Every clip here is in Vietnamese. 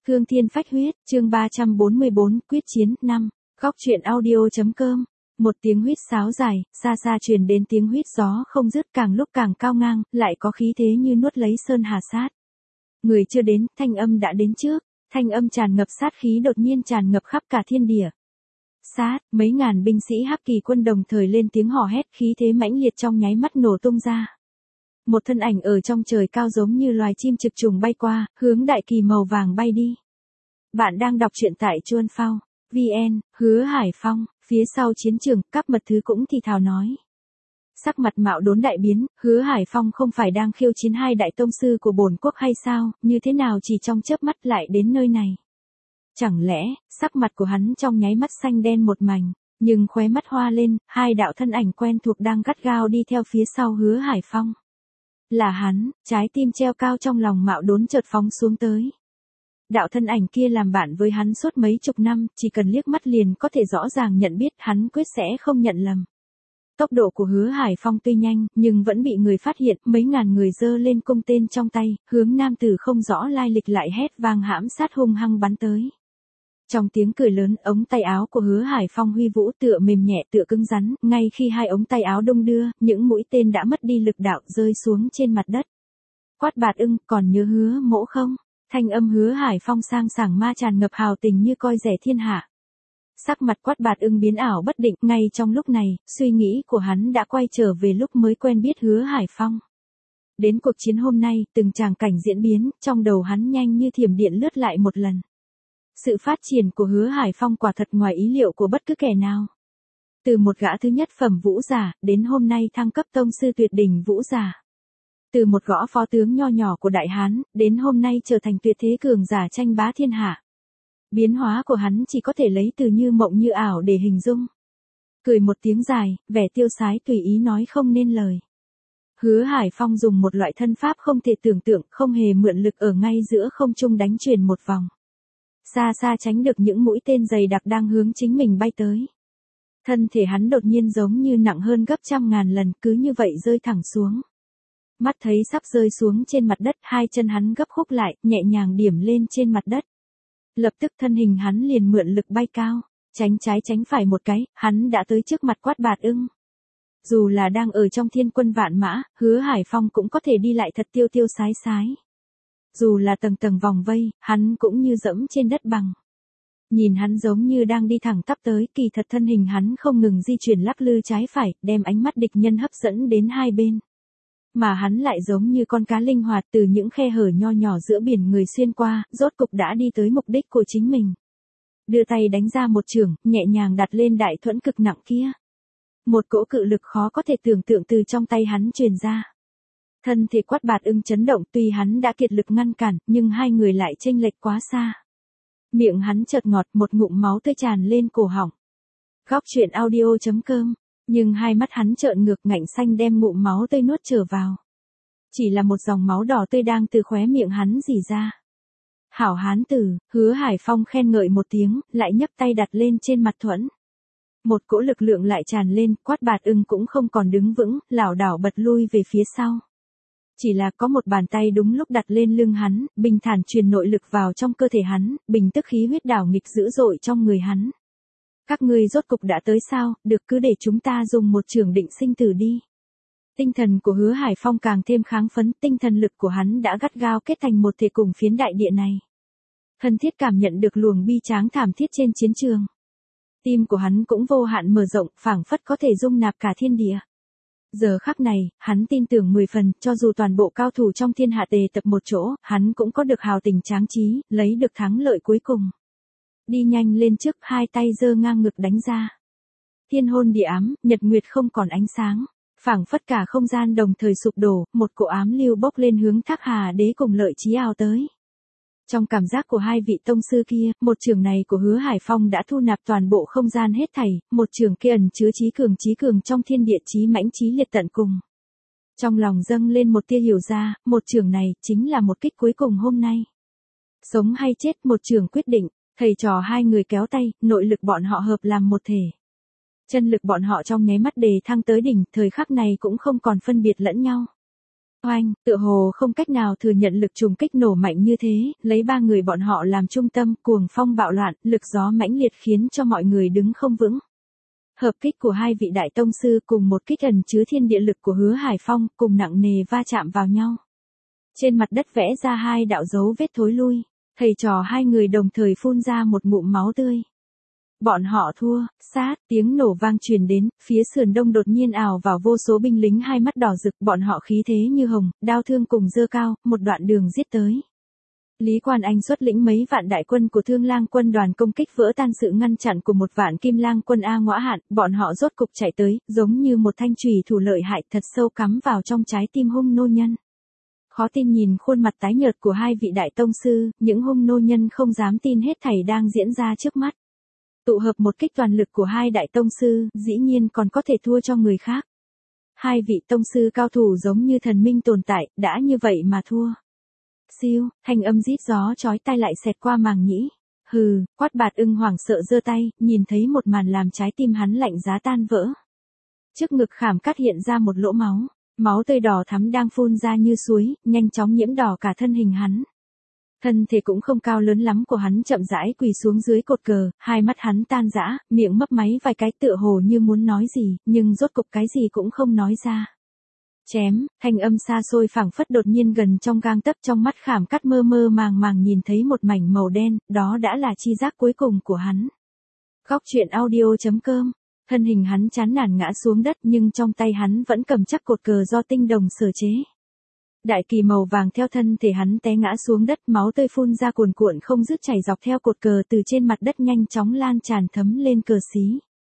Cương Thiên Phách Huyết, chương 344, quyết chiến, 5. Góc truyện audio.com. Một tiếng huýt sáo dài, xa xa truyền đến tiếng huýt gió không dứt, càng lúc càng cao ngang, lại có khí thế như nuốt lấy sơn hà sát. Người chưa đến, thanh âm đã đến trước, thanh âm tràn ngập sát khí đột nhiên tràn ngập khắp cả thiên địa. Sát, mấy ngàn binh sĩ Hắc Kỳ quân đồng thời lên tiếng hò hét, khí thế mãnh liệt trong nháy mắt nổ tung ra. Một thân ảnh ở trong trời cao giống như loài chim trực trùng bay qua, hướng đại kỳ màu vàng bay đi. Bạn đang đọc truyện tại Chuan Phao, VN, Hứa Hải Phong, phía sau chiến trường, các mật thứ cũng thì thào nói. Sắc mặt Mạo Đốn đại biến, Hứa Hải Phong không phải đang khiêu chiến hai đại tông sư của bổn quốc hay sao, như thế nào chỉ trong chớp mắt lại đến nơi này. Chẳng lẽ, sắc mặt của hắn trong nháy mắt xanh đen một mảnh, nhưng khóe mắt hoa lên, hai đạo thân ảnh quen thuộc đang gắt gao đi theo phía sau Hứa Hải Phong. Là hắn, trái tim treo cao trong lòng Mạo Đốn chợt phóng xuống tới. Đạo thân ảnh kia làm bạn với hắn suốt mấy chục năm, chỉ cần liếc mắt liền có thể rõ ràng nhận biết, hắn quyết sẽ không nhận lầm. Tốc độ của Hứa Hải Phong tuy nhanh, nhưng vẫn bị người phát hiện, mấy ngàn người giơ lên cung tên trong tay, hướng nam tử không rõ lai lịch lại hét vang hãm sát hung hăng bắn tới. Trong tiếng cười lớn, ống tay áo của Hứa Hải Phong huy vũ tựa mềm nhẹ tựa cứng rắn, ngay khi hai ống tay áo đung đưa, những mũi tên đã mất đi lực đạo rơi xuống trên mặt đất. Quát Bạt Ưng, còn nhớ Hứa mỗ không? Thanh âm Hứa Hải Phong sang sảng ma tràn ngập hào tình như coi rẻ thiên hạ. Sắc mặt Quát Bạt Ưng biến ảo bất định, ngay trong lúc này, suy nghĩ của hắn đã quay trở về lúc mới quen biết Hứa Hải Phong. Đến cuộc chiến hôm nay, từng tràng cảnh diễn biến, trong đầu hắn nhanh như thiểm điện lướt lại một lần. Sự phát triển của Hứa Hải Phong quả thật ngoài ý liệu của bất cứ kẻ nào. Từ một gã thứ nhất phẩm vũ giả, đến hôm nay thăng cấp tông sư tuyệt đỉnh vũ giả. Từ một gõ phó tướng nho nhỏ của Đại Hán, đến hôm nay trở thành tuyệt thế cường giả tranh bá thiên hạ. Biến hóa của hắn chỉ có thể lấy từ như mộng như ảo để hình dung. Cười một tiếng dài, vẻ tiêu sái tùy ý nói không nên lời. Hứa Hải Phong dùng một loại thân pháp không thể tưởng tượng, không hề mượn lực ở ngay giữa không trung đánh chuyền một vòng. Xa xa tránh được những mũi tên dày đặc đang hướng chính mình bay tới. Thân thể hắn đột nhiên giống như nặng hơn gấp trăm ngàn lần, cứ như vậy rơi thẳng xuống. Mắt thấy sắp rơi xuống trên mặt đất, hai chân hắn gấp khúc lại, nhẹ nhàng điểm lên trên mặt đất. Lập tức thân hình hắn liền mượn lực bay cao, tránh trái tránh phải một cái, hắn đã tới trước mặt Quát Bạt Ưng. Dù là đang ở trong thiên quân vạn mã, Hứa Hải Phong cũng có thể đi lại thật tiêu tiêu sái sái. Dù là tầng tầng vòng vây, hắn cũng như dẫm trên đất bằng. Nhìn hắn giống như đang đi thẳng tắp tới, kỳ thật thân hình hắn không ngừng di chuyển lắc lư trái phải, đem ánh mắt địch nhân hấp dẫn đến hai bên. Mà hắn lại giống như con cá linh hoạt từ những khe hở nho nhỏ giữa biển người xuyên qua, rốt cục đã đi tới mục đích của chính mình. Đưa tay đánh ra một chưởng, nhẹ nhàng đặt lên đại thuẫn cực nặng kia. Một cỗ cự lực khó có thể tưởng tượng từ trong tay hắn truyền ra. Thân thể Quát Bạt Ưng chấn động, tuy hắn đã kiệt lực ngăn cản, nhưng hai người lại chênh lệch quá xa. Miệng hắn chợt ngọt, một ngụm máu tươi tràn lên cổ họng. Góc truyện audio.com. Nhưng hai mắt hắn trợn ngược, ngạnh xanh đem ngụm máu tươi nuốt trở vào. Chỉ là một dòng máu đỏ tươi đang từ khóe miệng hắn rỉ ra. Hảo hán tử, Hứa Hải Phong khen ngợi một tiếng, lại nhấc tay đặt lên trên mặt thuẫn. Một cỗ lực lượng lại tràn lên, Quát Bạt Ưng cũng không còn đứng vững, lảo đảo bật lui về phía sau. Chỉ là có một bàn tay đúng lúc đặt lên lưng hắn, bình thản truyền nội lực vào trong cơ thể hắn, bình tức khí huyết đảo nghịch dữ dội trong người hắn. Các ngươi rốt cục đã tới sao, được cứ để chúng ta dùng một chưởng định sinh tử đi. Tinh thần của Hứa Hải Phong càng thêm kháng phấn, tinh thần lực của hắn đã gắt gao kết thành một thể cùng phiến đại địa này. Thân thiết cảm nhận được luồng bi tráng thảm thiết trên chiến trường. Tim của hắn cũng vô hạn mở rộng, phảng phất có thể dung nạp cả thiên địa. Giờ khắc này, hắn tin tưởng 10 phần, cho dù toàn bộ cao thủ trong thiên hạ tề tập một chỗ, hắn cũng có được hào tình tráng trí, lấy được thắng lợi cuối cùng. Đi nhanh lên trước, hai tay giơ ngang ngực đánh ra. Thiên hôn địa ám, nhật nguyệt không còn ánh sáng. Phảng phất cả không gian đồng thời sụp đổ, một cỗ ám lưu bốc lên hướng Thác Hà Đế cùng Lợi Chí ào tới. Trong cảm giác của hai vị tông sư kia, một chưởng này của Hứa Hải Phong đã thu nạp toàn bộ không gian hết thảy, một chưởng kia ẩn chứa trí cường trong thiên địa, chí mãnh chí liệt tận cùng. Trong lòng dâng lên một tia hiểu ra, một chưởng này chính là một kích cuối cùng hôm nay. Sống hay chết, một chưởng quyết định. Thầy trò hai người kéo tay, nội lực bọn họ hợp làm một thể. Chân lực bọn họ trong nháy mắt đề thăng tới đỉnh, thời khắc này cũng không còn phân biệt lẫn nhau. Oanh, tựa hồ không cách nào thừa nhận lực trùng kích nổ mạnh như thế, lấy ba người bọn họ làm trung tâm, cuồng phong bạo loạn, lực gió mãnh liệt khiến cho mọi người đứng không vững. Hợp kích của hai vị đại tông sư cùng một kích ẩn chứa thiên địa lực của Hứa Hải Phong cùng nặng nề va chạm vào nhau. Trên mặt đất vẽ ra hai đạo dấu vết thối lui, thầy trò hai người đồng thời phun ra một ngụm máu tươi. Bọn họ thua, sát, tiếng nổ vang truyền đến, phía sườn đông đột nhiên ào vào vô số binh lính hai mắt đỏ rực, bọn họ khí thế như hồng, đao thương cùng giơ cao, một đoạn đường giết tới. Lý Quan Anh xuất lĩnh mấy vạn đại quân của Thương Lang quân đoàn công kích vỡ tan sự ngăn chặn của một vạn Kim Lang quân A Ngõa Hạn, bọn họ rốt cục chạy tới, giống như một thanh chùy thủ lợi hại thật sâu cắm vào trong trái tim hung nô nhân. Khó tin nhìn khuôn mặt tái nhợt của hai vị đại tông sư, những hung nô nhân không dám tin hết thảy đang diễn ra trước mắt. Tụ hợp một kích toàn lực của hai đại tông sư, dĩ nhiên còn có thể thua cho người khác. Hai vị tông sư cao thủ giống như thần minh tồn tại, đã như vậy mà thua. Siêu, thanh âm rít gió chói tai lại xẹt qua màng nhĩ. Hừ, Quát Bạt Ưng hoảng sợ giơ tay, nhìn thấy một màn làm trái tim hắn lạnh giá tan vỡ. Trước ngực khảm cắt hiện ra một lỗ máu, máu tươi đỏ thắm đang phun ra như suối, nhanh chóng nhiễm đỏ cả thân hình hắn. Thân thể cũng không cao lớn lắm của hắn chậm rãi quỳ xuống dưới cột cờ, hai mắt hắn tan rã, miệng mấp máy vài cái tựa hồ như muốn nói gì, nhưng rốt cục cái gì cũng không nói ra. Chém, thanh âm xa xôi phảng phất đột nhiên gần trong gang tấc, trong mắt khảm cắt mơ mơ màng màng nhìn thấy một mảnh màu đen, đó đã là chi giác cuối cùng của hắn. Góc truyện audio.com, thân hình hắn chán nản ngã xuống đất nhưng trong tay hắn vẫn cầm chắc cột cờ do tinh đồng sở chế. Đại kỳ màu vàng theo thân thể hắn té ngã xuống đất, máu tươi phun ra cuồn cuộn không dứt chảy dọc theo cột cờ từ trên mặt đất nhanh chóng lan tràn thấm lên cờ xí.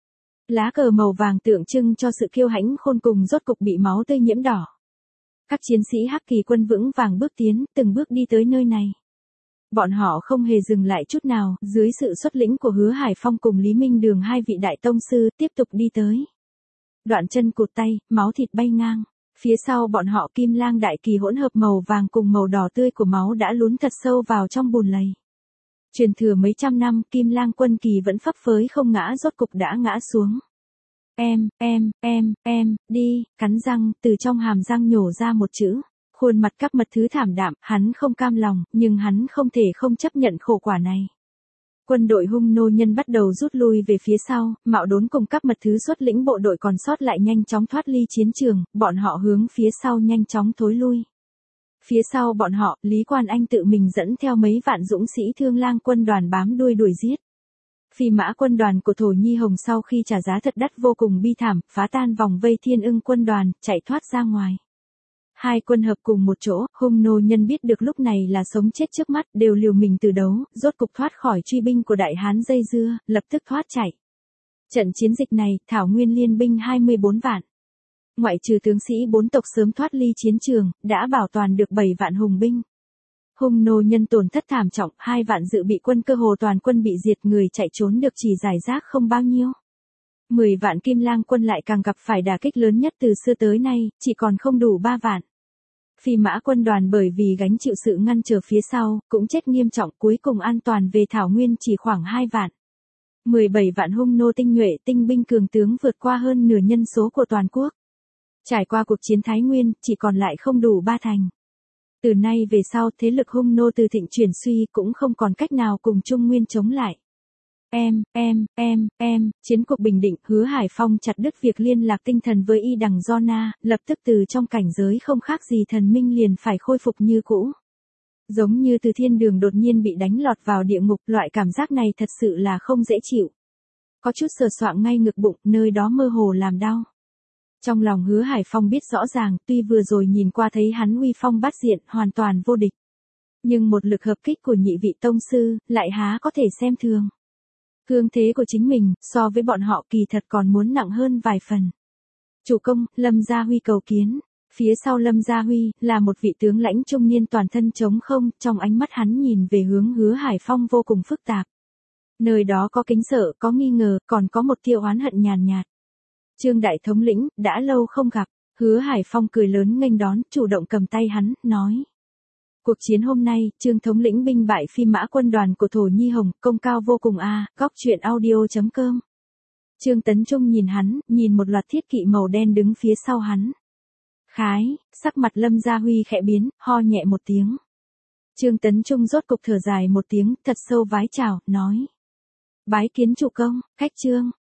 Lá cờ màu vàng tượng trưng cho sự kiêu hãnh khôn cùng rốt cục bị máu tươi nhiễm đỏ. Các chiến sĩ Hắc Kỳ quân vững vàng bước tiến, từng bước đi tới nơi này. Bọn họ không hề dừng lại chút nào, dưới sự xuất lĩnh của Hứa Hải Phong cùng Lý Minh Đường hai vị đại tông sư tiếp tục đi tới. Đoạn chân cụt tay, máu thịt bay ngang. Phía sau bọn họ Kim Lang đại kỳ hỗn hợp màu vàng cùng màu đỏ tươi của máu đã lún thật sâu vào trong bùn lầy. Truyền thừa mấy trăm năm, Kim Lang quân kỳ vẫn phấp phới không ngã rốt cục đã ngã xuống. Đi, cắn răng, từ trong hàm răng nhổ ra một chữ. Khuôn mặt cắp mật thứ thảm đạm, hắn không cam lòng, nhưng hắn không thể không chấp nhận khổ quả này. Quân đội hung nô nhân bắt đầu rút lui về phía sau, Mạo Đốn cùng Cắp Mật Thứ xuất lĩnh bộ đội còn sót lại nhanh chóng thoát ly chiến trường, bọn họ hướng phía sau nhanh chóng thối lui. Phía sau bọn họ, Lý Quan Anh tự mình dẫn theo mấy vạn dũng sĩ Thương Lang quân đoàn bám đuôi đuổi giết. Phi mã quân đoàn của Thổ Nhi Hồng sau khi trả giá thật đắt vô cùng bi thảm, phá tan vòng vây Thiên Ưng quân đoàn, chạy thoát ra ngoài. Hai quân hợp cùng một chỗ, hung nô nhân biết được lúc này là sống chết trước mắt, đều liều mình từ đấu, rốt cục thoát khỏi truy binh của Đại Hán dây dưa, lập tức thoát chạy. Trận chiến dịch này, Thảo Nguyên liên binh 24 vạn. Ngoại trừ tướng sĩ 4 tộc sớm thoát ly chiến trường, đã bảo toàn được 7 vạn hùng binh. Hung nô nhân tổn thất thảm trọng, 2 vạn dự bị quân cơ hồ toàn quân bị diệt, người chạy trốn được chỉ giải rác không bao nhiêu. 10 vạn Kim Lang quân lại càng gặp phải đả kích lớn nhất từ xưa tới nay, chỉ còn không đủ 3 vạn. Phi mã quân đoàn bởi vì gánh chịu sự ngăn trở phía sau, cũng chết nghiêm trọng, cuối cùng an toàn về Thảo Nguyên chỉ khoảng 2 vạn. 17 vạn hung nô tinh nhuệ tinh binh cường tướng vượt qua hơn nửa nhân số của toàn quốc. Trải qua cuộc chiến Thái Nguyên, chỉ còn lại không đủ 3 thành. Từ nay về sau, thế lực hung nô từ thịnh chuyển suy cũng không còn cách nào cùng Trung Nguyên chống lại. Chiến cuộc bình định, Hứa Hải Phong chặt đứt việc liên lạc tinh thần với Y Đằng Do Na, lập tức từ trong cảnh giới không khác gì thần minh liền phải khôi phục như cũ. Giống như từ thiên đường đột nhiên bị đánh lọt vào địa ngục, loại cảm giác này thật sự là không dễ chịu. Có chút sờ soạng ngay ngực bụng, nơi đó mơ hồ làm đau. Trong lòng Hứa Hải Phong biết rõ ràng, tuy vừa rồi nhìn qua thấy hắn uy phong bát diện, hoàn toàn vô địch. Nhưng một lực hợp kích của nhị vị tông sư, lại há có thể xem thường. Cương thế của chính mình, so với bọn họ kỳ thật còn muốn nặng hơn vài phần. Chủ công, Lâm Gia Huy cầu kiến. Phía sau Lâm Gia Huy, là một vị tướng lãnh trung niên toàn thân trống không, trong ánh mắt hắn nhìn về hướng Hứa Hải Phong vô cùng phức tạp. Nơi đó có kính sợ, có nghi ngờ, còn có một tia oán hận nhàn nhạt. Trương đại thống lĩnh, đã lâu không gặp. Hứa Hải Phong cười lớn nghênh đón, chủ động cầm tay hắn, nói. Cuộc chiến hôm nay, Trương thống lĩnh binh bại Phi mã quân đoàn của Thổ Nhi Hồng, công cao vô cùng a. Góc truyện audio.com. Trương Tấn Trung nhìn hắn, nhìn một loạt thiết kỵ màu đen đứng phía sau hắn. Khái, sắc mặt Lâm Gia Huy khẽ biến, ho nhẹ một tiếng. Trương Tấn Trung rốt cục thở dài một tiếng, thật sâu vái chào, nói. Bái kiến chủ công, khách Trương.